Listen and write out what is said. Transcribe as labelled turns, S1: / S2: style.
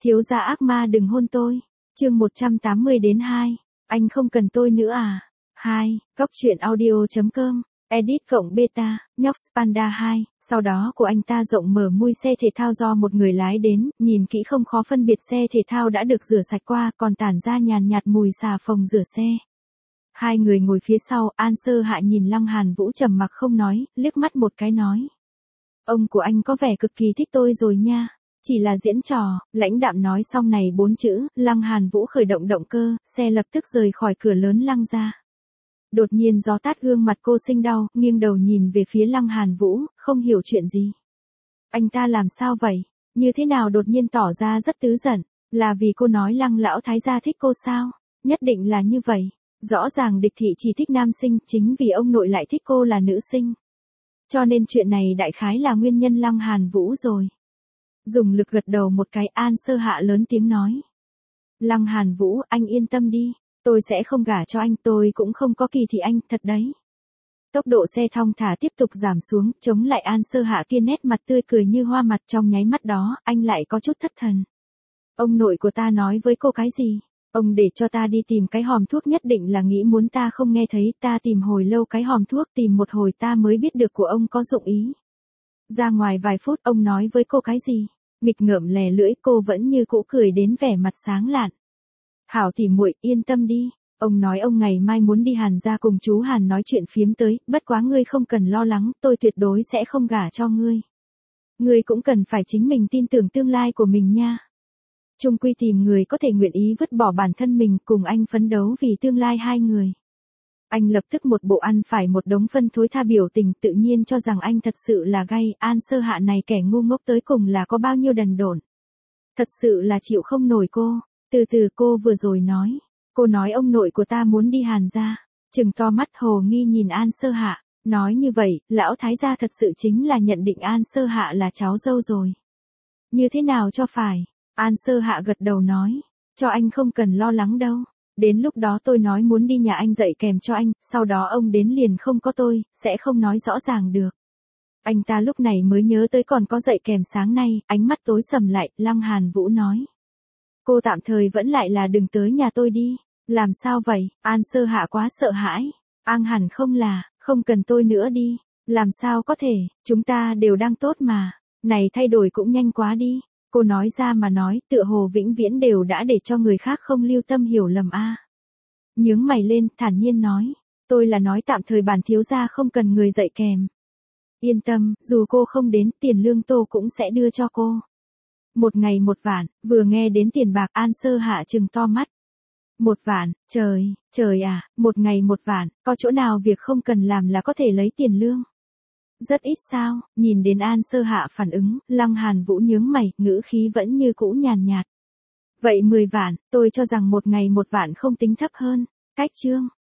S1: Thiếu gia ác ma đừng hôn tôi. Chương 180-2. Anh không cần tôi nữa à? 2. Góc truyện audio.com. Edit cộng beta, nhóc Panda 2. Sau đó của anh ta rộng mở mui xe thể thao do một người lái đến, nhìn kỹ không khó phân biệt xe thể thao đã được rửa sạch qua, còn tản ra nhàn nhạt mùi xà phòng rửa xe. Hai người ngồi phía sau, An Sơ Hạ nhìn Lăng Hàn Vũ trầm mặc không nói, liếc mắt một cái nói. Ông của anh có vẻ cực kỳ thích tôi rồi nha. Chỉ là diễn trò, lãnh đạm nói xong này 4 chữ, Lăng Hàn Vũ khởi động động cơ, xe lập tức rời khỏi cửa lớn lăng ra. Đột nhiên gió tát gương mặt cô sinh đau, nghiêng đầu nhìn về phía Lăng Hàn Vũ, không hiểu chuyện gì. Anh ta làm sao vậy? Như thế nào đột nhiên tỏ ra rất tứ giận? Là vì cô nói Lăng lão thái gia thích cô sao? Nhất định là như vậy. Rõ ràng địch thị chỉ thích nam sinh, chính vì ông nội lại thích cô là nữ sinh. Cho nên chuyện này đại khái là nguyên nhân Lăng Hàn Vũ rồi. Dùng lực gật đầu một cái, An Sơ Hạ lớn tiếng nói. Lăng Hàn Vũ, anh yên tâm đi. Tôi sẽ không gả cho anh, tôi cũng không có kỳ thị anh, thật đấy. Tốc độ xe thong thả tiếp tục giảm xuống, chống lại An Sơ Hạ kia nét mặt tươi cười như hoa mặt, trong nháy mắt đó, anh lại có chút thất thần. Ông nội của ta nói với cô cái gì? Ông để cho ta đi tìm cái hòm thuốc, nhất định là nghĩ muốn ta không nghe thấy, ta tìm hồi lâu cái hòm thuốc, tìm một hồi ta mới biết được của ông có dụng ý. Ra ngoài vài phút, ông nói với cô cái gì? Nghịch ngợm lè lưỡi, cô vẫn như cũ cười đến vẻ mặt sáng lạn. Hảo tỉ muội, yên tâm đi. Ông nói ông ngày mai muốn đi Hàn gia cùng chú Hàn nói chuyện phiếm tới, bất quá ngươi không cần lo lắng, tôi tuyệt đối sẽ không gả cho ngươi. Ngươi cũng cần phải chính mình tin tưởng tương lai của mình nha. Chung quy tìm người có thể nguyện ý vứt bỏ bản thân mình cùng anh phấn đấu vì tương lai hai người. Anh lập tức một bộ ăn phải một đống phân thối tha biểu tình, tự nhiên cho rằng anh thật sự là gay. An Sơ Hạ này kẻ ngu ngốc tới cùng là có bao nhiêu đần độn. Thật sự là chịu không nổi cô. Từ từ, cô vừa rồi nói. Cô nói ông nội của ta muốn đi Hàn gia. Trừng to mắt hồ nghi nhìn An Sơ Hạ. Nói như vậy, lão thái gia thật sự chính là nhận định An Sơ Hạ là cháu dâu rồi. Như thế nào cho phải? An Sơ Hạ gật đầu nói. Cho anh không cần lo lắng đâu. Đến lúc đó tôi nói muốn đi nhà anh dạy kèm cho anh, sau đó ông đến liền không có tôi, sẽ không nói rõ ràng được. Anh ta lúc này mới nhớ tới còn có dạy kèm sáng nay, ánh mắt tối sầm lại, Lăng Hàn Vũ nói. Cô tạm thời vẫn lại là đừng tới nhà tôi đi. Làm sao vậy? An Sơ Hạ quá sợ hãi. An hẳn không là, không cần tôi nữa đi. Làm sao có thể, chúng ta đều đang tốt mà. Này thay đổi cũng nhanh quá đi. Cô nói ra mà nói, tựa hồ vĩnh viễn đều đã để cho người khác không lưu tâm hiểu lầm a. Nhướng mày lên, thản nhiên nói. Tôi là nói tạm thời bản thiếu gia không cần người dạy kèm. Yên tâm, dù cô không đến, tiền lương tôi cũng sẽ đưa cho cô. Một ngày 1 vạn, vừa nghe đến tiền bạc, An Sơ Hạ trừng to mắt. 1 vạn, trời à, một ngày 1 vạn, có chỗ nào việc không cần làm là có thể lấy tiền lương? Rất ít sao? Nhìn đến An Sơ Hạ phản ứng, Lăng Hàn Vũ nhướng mày, ngữ khí vẫn như cũ nhàn nhạt. Vậy 10 vạn, tôi cho rằng một ngày 1 vạn không tính thấp hơn. Cách chương.